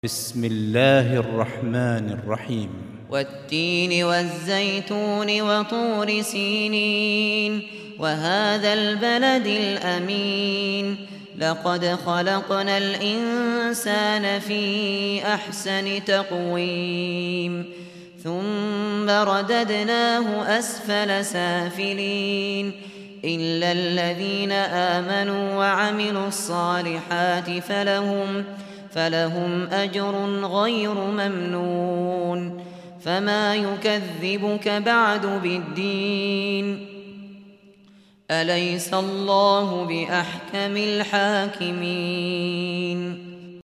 بسم الله الرحمن الرحيم والتين والزيتون وطور سينين وهذا البلد الأمين لقد خلقنا الإنسان في أحسن تقويم ثم رددناه أسفل سافلين إلا الذين آمنوا وعملوا الصالحات فلهم أجر غير ممنون فما يكذبك بعد بالدين أليس الله بأحكم الحاكمين